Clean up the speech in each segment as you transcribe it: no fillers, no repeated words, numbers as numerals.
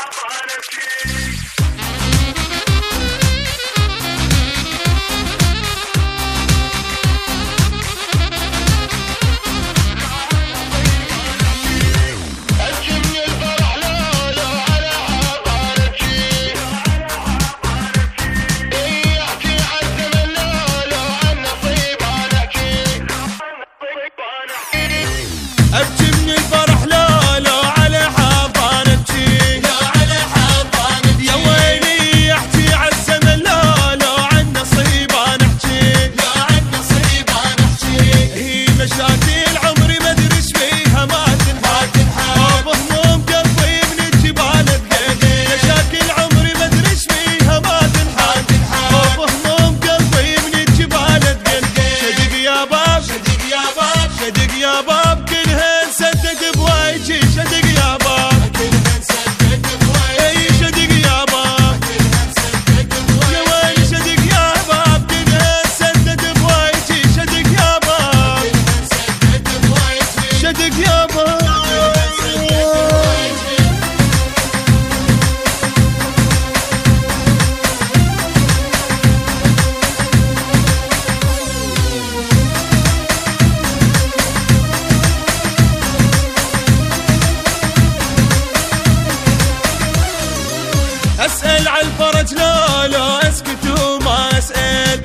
اسأل عالفرج لا اسكت وما اسأل،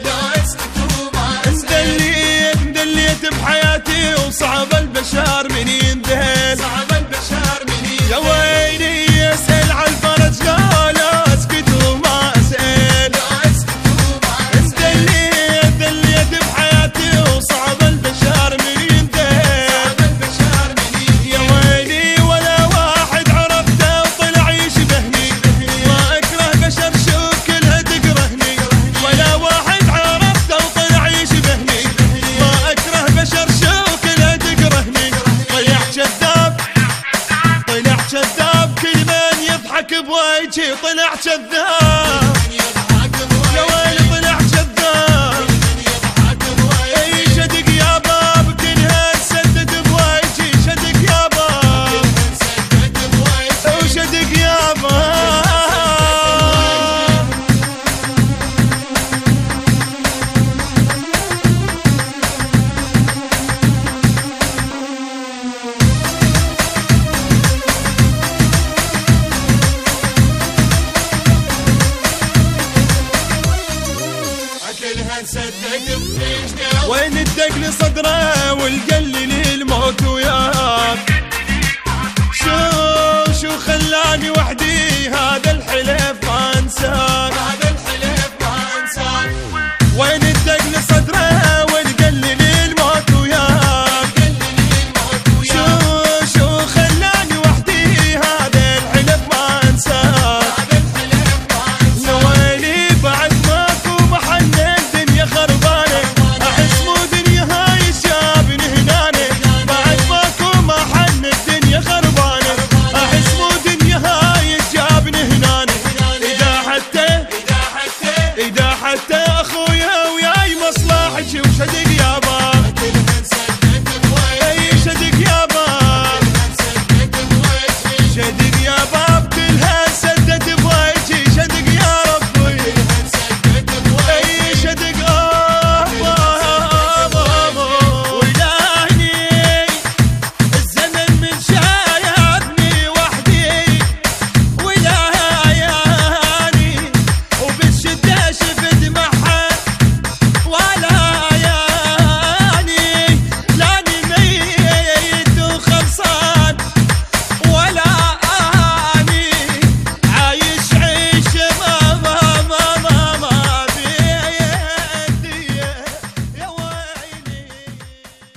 مدليت بحياتي وصعب البشر من ينذل، يا ويلي اسأل عالفرج لا اسكت وما اسأل، مدليت بحياتي وصعب البشر من ينذل، يا ويلي ولا واحد عرفته وطلع يشبهني، ما اكره بشر شوف كلها تكرهني، ولا واحد عرفته وطلع يشبهني، ما اكره بشر شوف كلها تكرهني، طلع كذاب كل من يضحك بوجهي طلع كذاب، يا ويلي طلع كذاب، اي شدق يا باب كلها سدد بوجهي، شدق يا باب وشدق يا باب. وين الدقل صدره والقلل الموت وياك، شو خلاني وحدي هذا الحلف ما انساك.